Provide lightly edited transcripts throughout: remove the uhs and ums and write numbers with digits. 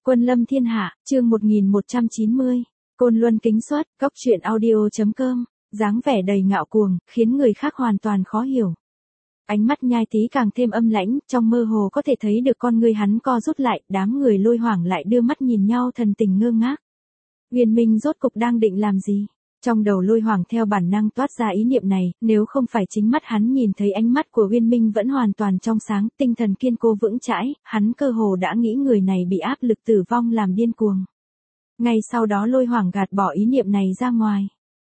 Quân lâm thiên hạ, chương 1190. Côn Luân kính xuất, góc truyện audio.com, dáng vẻ đầy ngạo cuồng, khiến người khác hoàn toàn khó hiểu. Ánh mắt Nhai Tý càng thêm âm lãnh, trong mơ hồ có thể thấy được con ngươi hắn co rút lại, đám người Lôi Hoảng lại đưa mắt nhìn nhau thần tình ngơ ngác. Uyên Minh rốt cục đang định làm gì? Trong đầu Lôi Hoảng theo bản năng toát ra ý niệm này, nếu không phải chính mắt hắn nhìn thấy ánh mắt của Uyên Minh vẫn hoàn toàn trong sáng, tinh thần kiên cố vững chãi, hắn cơ hồ đã nghĩ người này bị áp lực tử vong làm điên cuồng. Ngay sau đó Lôi Hoảng gạt bỏ ý niệm này ra ngoài.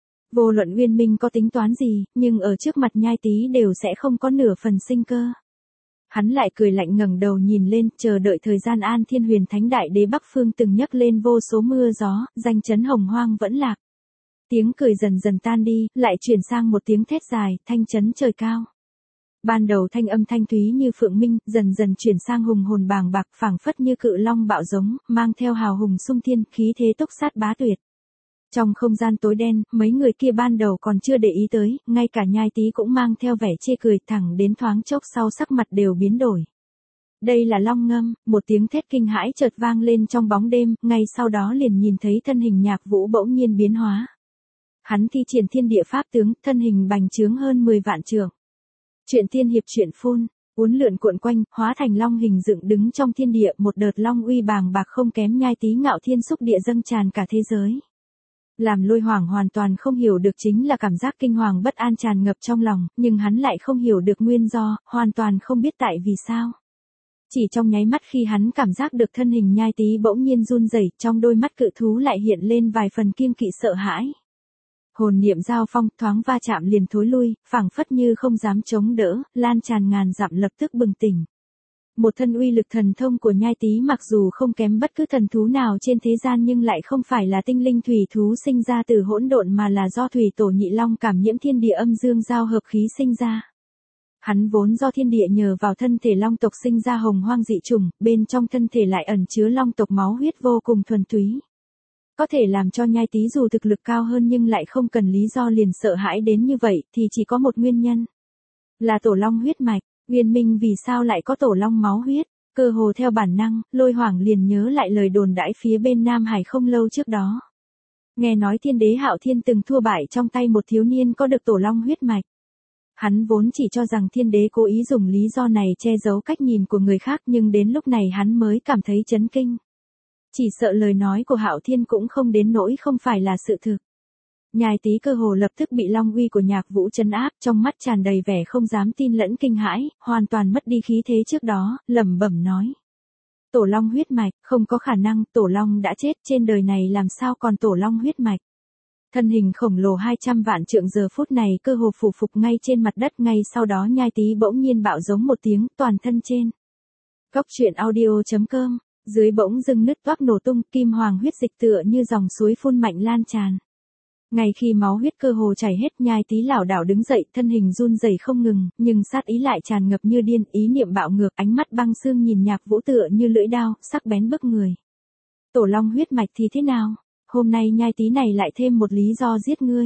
Vô luận Uyên Minh có tính toán gì, nhưng ở trước mặt Nhai Tý đều sẽ không có nửa phần sinh cơ. Hắn lại cười lạnh ngẩng đầu nhìn lên, chờ đợi thời gian An Thiên Huyền Thánh Đại Đế Bắc Phương từng nhấc lên vô số mưa gió, danh chấn hồng hoang vẫn lạc. Tiếng cười dần dần tan đi, lại chuyển sang một tiếng thét dài, thanh chấn trời cao. Ban đầu thanh âm thanh thúy như phượng minh, dần dần chuyển sang hùng hồn bàng bạc, phảng phất như cự long bạo giống, mang theo hào hùng xung thiên, khí thế túc sát bá tuyệt. Trong không gian tối đen, mấy người kia ban đầu còn chưa để ý tới, ngay cả Nhai Tý cũng mang theo vẻ chê cười, thẳng đến thoáng chốc sau sắc mặt đều biến đổi. Đây là long ngâm, một tiếng thét kinh hãi chợt vang lên trong bóng đêm, ngay sau đó liền nhìn thấy thân hình Nhạc Vũ bỗng nhiên biến hóa. Hắn thi triển thiên địa pháp tướng, thân hình bành trướng hơn 10 vạn trượng. Truyện tiên hiệp truyện phun, uốn lượn cuộn quanh, hóa thành long hình dựng đứng trong thiên địa, một đợt long uy bàng bạc không kém Nhai Tý ngạo thiên xúc địa dâng tràn cả thế giới. Làm Lôi Hoảng hoàn toàn không hiểu được chính là cảm giác kinh hoàng bất an tràn ngập trong lòng, nhưng hắn lại không hiểu được nguyên do, hoàn toàn không biết tại vì sao. Chỉ trong nháy mắt khi hắn cảm giác được thân hình Nhai Tý bỗng nhiên run rẩy, trong đôi mắt cự thú lại hiện lên vài phần kiêng kỵ sợ hãi. Hồn niệm giao phong, thoáng va chạm liền thối lui, phảng phất như không dám chống đỡ, lan tràn ngàn dặm lập tức bừng tỉnh. Một thân uy lực thần thông của Nhai Tý mặc dù không kém bất cứ thần thú nào trên thế gian nhưng lại không phải là tinh linh thủy thú sinh ra từ hỗn độn mà là do thủy tổ nhị long cảm nhiễm thiên địa âm dương giao hợp khí sinh ra. Hắn vốn do thiên địa nhờ vào thân thể long tộc sinh ra hồng hoang dị chủng, bên trong thân thể lại ẩn chứa long tộc máu huyết vô cùng thuần túy. Có thể làm cho Nhai Tý dù thực lực cao hơn nhưng lại không cần lý do liền sợ hãi đến như vậy thì chỉ có một nguyên nhân. Là tổ long huyết mạch. Uyên Minh vì sao lại có tổ long máu huyết? Cơ hồ theo bản năng, Lôi Hoảng liền nhớ lại lời đồn đãi phía bên Nam Hải không lâu trước đó. Nghe nói Thiên Đế Hạo Thiên từng thua bại trong tay một thiếu niên có được tổ long huyết mạch. Hắn vốn chỉ cho rằng Thiên Đế cố ý dùng lý do này che giấu cách nhìn của người khác, nhưng đến lúc này hắn mới cảm thấy chấn kinh. Chỉ sợ lời nói của Hạo Thiên cũng không đến nỗi không phải là sự thực. Nhai Tý cơ hồ lập tức bị long uy của Nhạc Vũ trấn áp, trong mắt tràn đầy vẻ không dám tin lẫn kinh hãi, hoàn toàn mất đi khí thế trước đó, lẩm bẩm nói: Tổ long huyết mạch, không có khả năng, tổ long đã chết, trên đời này làm sao còn tổ long huyết mạch. Thân hình khổng lồ 200 vạn trượng giờ phút này cơ hồ phủ phục ngay trên mặt đất, ngay sau đó Nhai Tý bỗng nhiên bạo giống một tiếng, toàn thân trên. Góc truyện audio.com, dưới bỗng dưng nứt toác nổ tung, kim hoàng huyết dịch tựa như dòng suối phun mạnh lan tràn. Ngay khi máu huyết cơ hồ chảy hết, Nhai Tý lảo đảo đứng dậy, thân hình run rẩy không ngừng, nhưng sát ý lại tràn ngập như điên, ý niệm bạo ngược, ánh mắt băng xương nhìn Nhạc Vũ tựa như lưỡi đao, sắc bén bức người. Tổ long huyết mạch thì thế nào? Hôm nay Nhai Tý này lại thêm một lý do giết ngươi.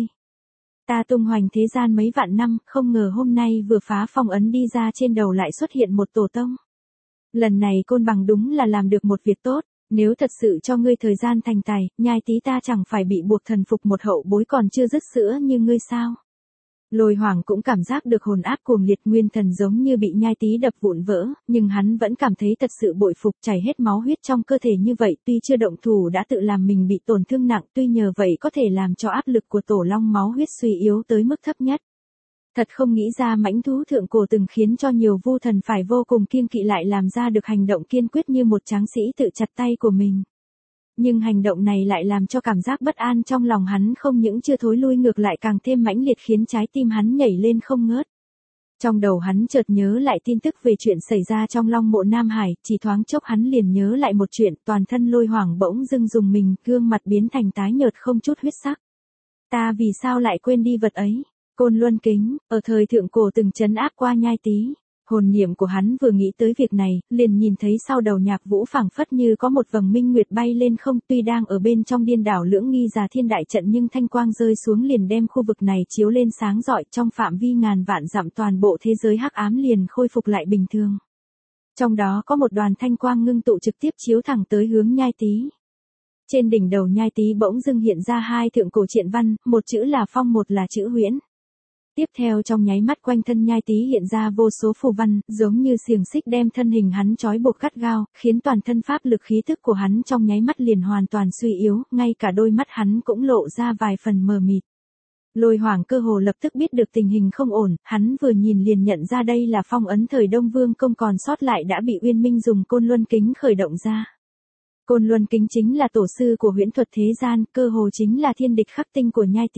Ta tung hoành thế gian mấy vạn năm, không ngờ hôm nay vừa phá phong ấn đi ra trên đầu lại xuất hiện một tổ tông. Lần này Côn Bằng đúng là làm được một việc tốt. Nếu thật sự cho ngươi thời gian thành tài, Nhai Tý ta chẳng phải bị buộc thần phục một hậu bối còn chưa dứt sữa như ngươi sao? Lôi Hoảng cũng cảm giác được hồn áp cuồng liệt, nguyên thần giống như bị Nhai Tý đập vụn vỡ, nhưng hắn vẫn cảm thấy thật sự bội phục, chảy hết máu huyết trong cơ thể như vậy, tuy chưa động thủ đã tự làm mình bị tổn thương nặng, tuy nhờ vậy có thể làm cho áp lực của tổ long máu huyết suy yếu tới mức thấp nhất. Thật không nghĩ ra mãnh thú thượng cổ từng khiến cho nhiều vu thần phải vô cùng kiêng kỵ lại làm ra được hành động kiên quyết như một tráng sĩ tự chặt tay của mình. Nhưng hành động này lại làm cho cảm giác bất an trong lòng hắn không những chưa thối lui ngược lại càng thêm mãnh liệt, khiến trái tim hắn nhảy lên không ngớt. Trong đầu hắn chợt nhớ lại tin tức về chuyện xảy ra trong Long Mộ Nam Hải, chỉ thoáng chốc hắn liền nhớ lại một chuyện, toàn thân Lôi Hoảng bỗng dưng rùng mình, gương mặt biến thành tái nhợt không chút huyết sắc. Ta vì sao lại quên đi vật ấy? Côn Luân kính, ở thời thượng cổ từng trấn áp qua Nhai Tý. Hồn niệm của hắn vừa nghĩ tới việc này, liền nhìn thấy sau đầu Nhạc Vũ phảng phất như có một vầng minh nguyệt bay lên không, tuy đang ở bên trong điên đảo lưỡng nghi già thiên đại trận nhưng thanh quang rơi xuống liền đem khu vực này chiếu lên sáng rọi, trong phạm vi ngàn vạn dặm toàn bộ thế giới hắc ám liền khôi phục lại bình thường. Trong đó có một đoàn thanh quang ngưng tụ trực tiếp chiếu thẳng tới hướng Nhai Tý. Trên đỉnh đầu Nhai Tý bỗng dưng hiện ra hai thượng cổ triện văn, một chữ là phong, một là chữ huyễn. Tiếp theo trong nháy mắt quanh thân Nhai Tý hiện ra vô số phù văn, giống như xiềng xích đem thân hình hắn trói buộc gắt gao, khiến toàn thân pháp lực khí thức của hắn trong nháy mắt liền hoàn toàn suy yếu, ngay cả đôi mắt hắn cũng lộ ra vài phần mờ mịt. Lôi Hoàng cơ hồ lập tức biết được tình hình không ổn, hắn vừa nhìn liền nhận ra đây là phong ấn thời Đông Vương Công còn sót lại đã bị Uyên Minh dùng Côn Luân Kính khởi động ra. Côn Luân Kính chính là tổ sư của huyễn thuật thế gian, cơ hồ chính là thiên địch khắc tinh của Nhai Tý.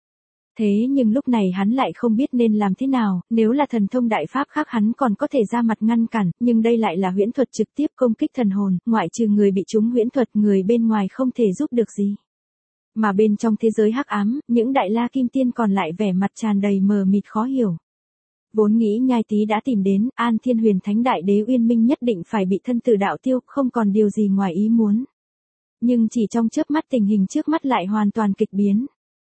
Thế nhưng lúc này hắn lại không biết nên làm thế nào, nếu là thần thông đại pháp khác hắn còn có thể ra mặt ngăn cản, nhưng đây lại là huyễn thuật trực tiếp công kích thần hồn, ngoại trừ người bị trúng huyễn thuật, người bên ngoài không thể giúp được gì. Mà bên trong thế giới hắc ám, những đại la kim tiên còn lại vẻ mặt tràn đầy mờ mịt khó hiểu. Vốn nghĩ Nhai Tý đã tìm đến, An Thiên Huyền Thánh Đại Đế Uyên Minh nhất định phải bị thân tử đạo tiêu, không còn điều gì ngoài ý muốn. Nhưng chỉ trong chớp mắt tình hình trước mắt lại hoàn toàn kịch biến.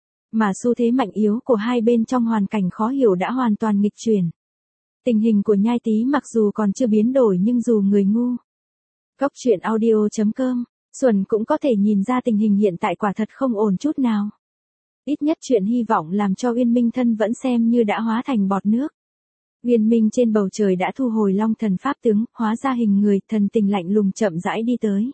Mà xu thế mạnh yếu của hai bên trong hoàn cảnh khó hiểu đã hoàn toàn nghịch chuyển. Tình hình của Nhai Tý mặc dù còn chưa biến đổi nhưng dù người ngu. Góc truyện audio.com, Xuân cũng có thể nhìn ra tình hình hiện tại quả thật không ổn chút nào. Ít nhất chuyện hy vọng làm cho Uyên Minh thân vẫn xem như đã hóa thành bọt nước. Uyên Minh trên bầu trời đã thu hồi Long Thần pháp tướng, hóa ra hình người, thần tình lạnh lùng chậm rãi đi tới.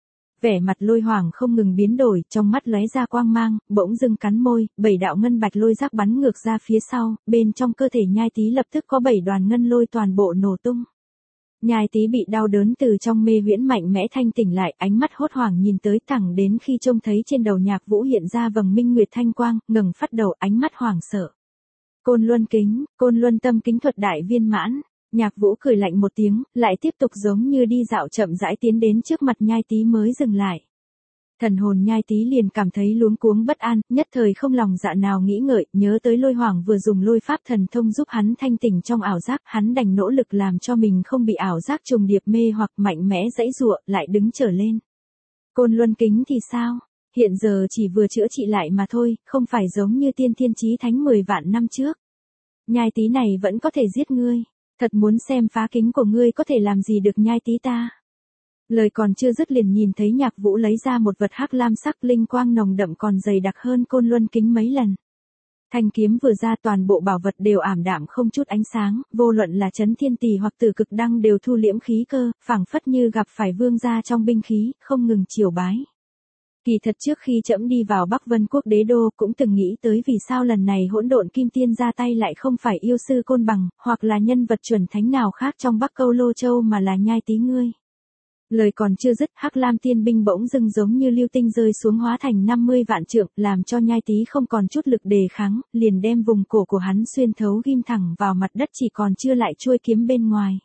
Vẻ mặt Lôi Hoàng không ngừng biến đổi, trong mắt lóe ra quang mang, bỗng dưng cắn môi, 7 đạo ngân bạch lôi giác bắn ngược ra phía sau, bên trong cơ thể Nhai Tý lập tức có 7 đoàn ngân lôi toàn bộ nổ tung. Nhai Tý bị đau đớn từ trong mê huyễn mạnh mẽ thanh tỉnh lại, ánh mắt hốt hoảng nhìn tới thẳng đến khi trông thấy trên đầu Nhạc Vũ hiện ra vầng minh nguyệt thanh quang, ngẩng phát đầu, ánh mắt hoảng sợ. Côn Luân Kính, Côn Luân Tâm Kính thuật đại viên mãn. Nhạc Vũ cười lạnh một tiếng, lại tiếp tục giống như đi dạo chậm rãi tiến đến trước mặt Nhai Tý mới dừng lại. Thần hồn Nhai Tý liền cảm thấy luống cuống bất an, nhất thời không lòng dạ nào nghĩ ngợi, nhớ tới Lôi Hoàng vừa dùng lôi pháp thần thông giúp hắn thanh tỉnh trong ảo giác, hắn đành nỗ lực làm cho mình không bị ảo giác trùng điệp mê hoặc mạnh mẽ giãy giụa, lại đứng trở lên. Côn Luân Kính thì sao? Hiện giờ chỉ vừa chữa trị lại mà thôi, không phải giống như Tiên Thiên Chí Thánh 10 vạn năm trước. Nhai Tý này vẫn có thể giết ngươi. Thật muốn xem phá kính của ngươi có thể làm gì được Nhai Tý ta. Lời còn chưa dứt liền nhìn thấy Nhạc Vũ lấy ra một vật hắc lam sắc linh quang nồng đậm còn dày đặc hơn Côn Luân Kính mấy lần. Thanh kiếm vừa ra toàn bộ bảo vật đều ảm đạm không chút ánh sáng, vô luận là Chấn Thiên Tỳ hoặc Tử Cực Đăng đều thu liễm khí cơ, phảng phất như gặp phải vương gia trong binh khí, không ngừng triều bái. Kỳ thật trước khi trẫm đi vào Bắc Vân Quốc đế đô cũng từng nghĩ tới vì sao lần này hỗn độn kim tiên ra tay lại không phải yêu sư Côn Bằng, hoặc là nhân vật chuẩn thánh nào khác trong Bắc Câu Lô Châu mà là Nhai Tý ngươi. Lời còn chưa dứt, hắc lam tiên binh bỗng dưng giống như lưu tinh rơi xuống hóa thành 50 vạn trượng, làm cho Nhai Tý không còn chút lực đề kháng, liền đem vùng cổ của hắn xuyên thấu ghim thẳng vào mặt đất chỉ còn chưa lại chuôi kiếm bên ngoài.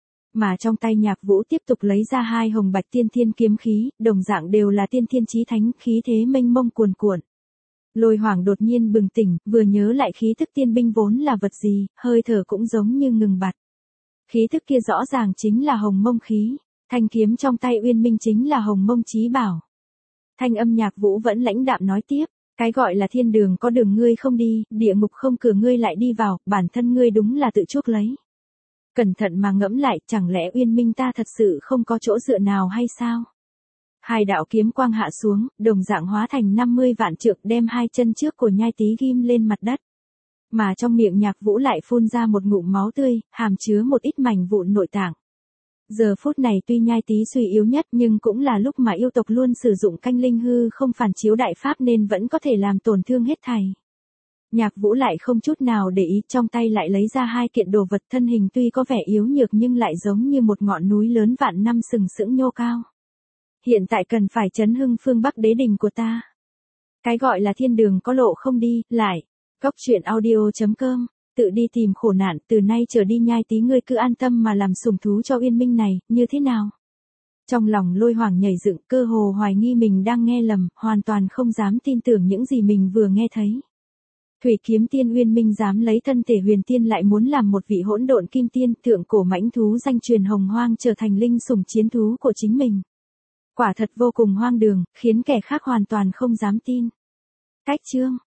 Mà trong tay Nhạc Vũ tiếp tục lấy ra hai hồng bạch tiên thiên kiếm khí, đồng dạng đều là tiên thiên chí thánh, khí thế mênh mông cuồn cuộn. Lôi Hoàng đột nhiên bừng tỉnh, vừa nhớ lại khí thức tiên binh vốn là vật gì, hơi thở cũng giống như ngừng bặt. Khí thức kia rõ ràng chính là hồng mông khí, thanh kiếm trong tay Uyên Minh chính là hồng mông chí bảo. Thanh âm Nhạc Vũ vẫn lãnh đạm nói tiếp, cái gọi là thiên đường có đường ngươi không đi, địa ngục không cửa ngươi lại đi vào, bản thân ngươi đúng là tự chuốc lấy. Cẩn thận mà ngẫm lại, chẳng lẽ Uyên Minh ta thật sự không có chỗ dựa nào hay sao? Hai đạo kiếm quang hạ xuống, đồng dạng hóa thành 50 vạn trượng đem hai chân trước của Nhai Tý ghim lên mặt đất. Mà trong miệng Nhạc Vũ lại phun ra một ngụm máu tươi, hàm chứa một ít mảnh vụn nội tạng. Giờ phút này tuy Nhai Tý suy yếu nhất nhưng cũng là lúc mà yêu tộc luôn sử dụng canh linh hư không phản chiếu đại pháp nên vẫn có thể làm tổn thương hết thảy. Nhạc Vũ lại không chút nào để ý, trong tay lại lấy ra hai kiện đồ vật, thân hình tuy có vẻ yếu nhược nhưng lại giống như một ngọn núi lớn vạn năm sừng sững nhô cao. Hiện tại cần phải chấn hưng phương Bắc đế đình của ta. Cái gọi là thiên đường có lộ không đi, lại. Góc truyện audio.com, tự đi tìm khổ nạn, từ nay trở đi Nhai Tý ngươi cứ an tâm mà làm sủng thú cho Uyên Minh này, như thế nào? Trong lòng Lôi Hoàng nhảy dựng, cơ hồ hoài nghi mình đang nghe lầm, hoàn toàn không dám tin tưởng những gì mình vừa nghe thấy. Thủy Kiếm Tiên Uyên Minh dám lấy thân thể huyền tiên lại muốn làm một vị hỗn độn kim tiên, thượng cổ mãnh thú danh truyền hồng hoang trở thành linh sủng chiến thú của chính mình. Quả thật vô cùng hoang đường, khiến kẻ khác hoàn toàn không dám tin. Cách chương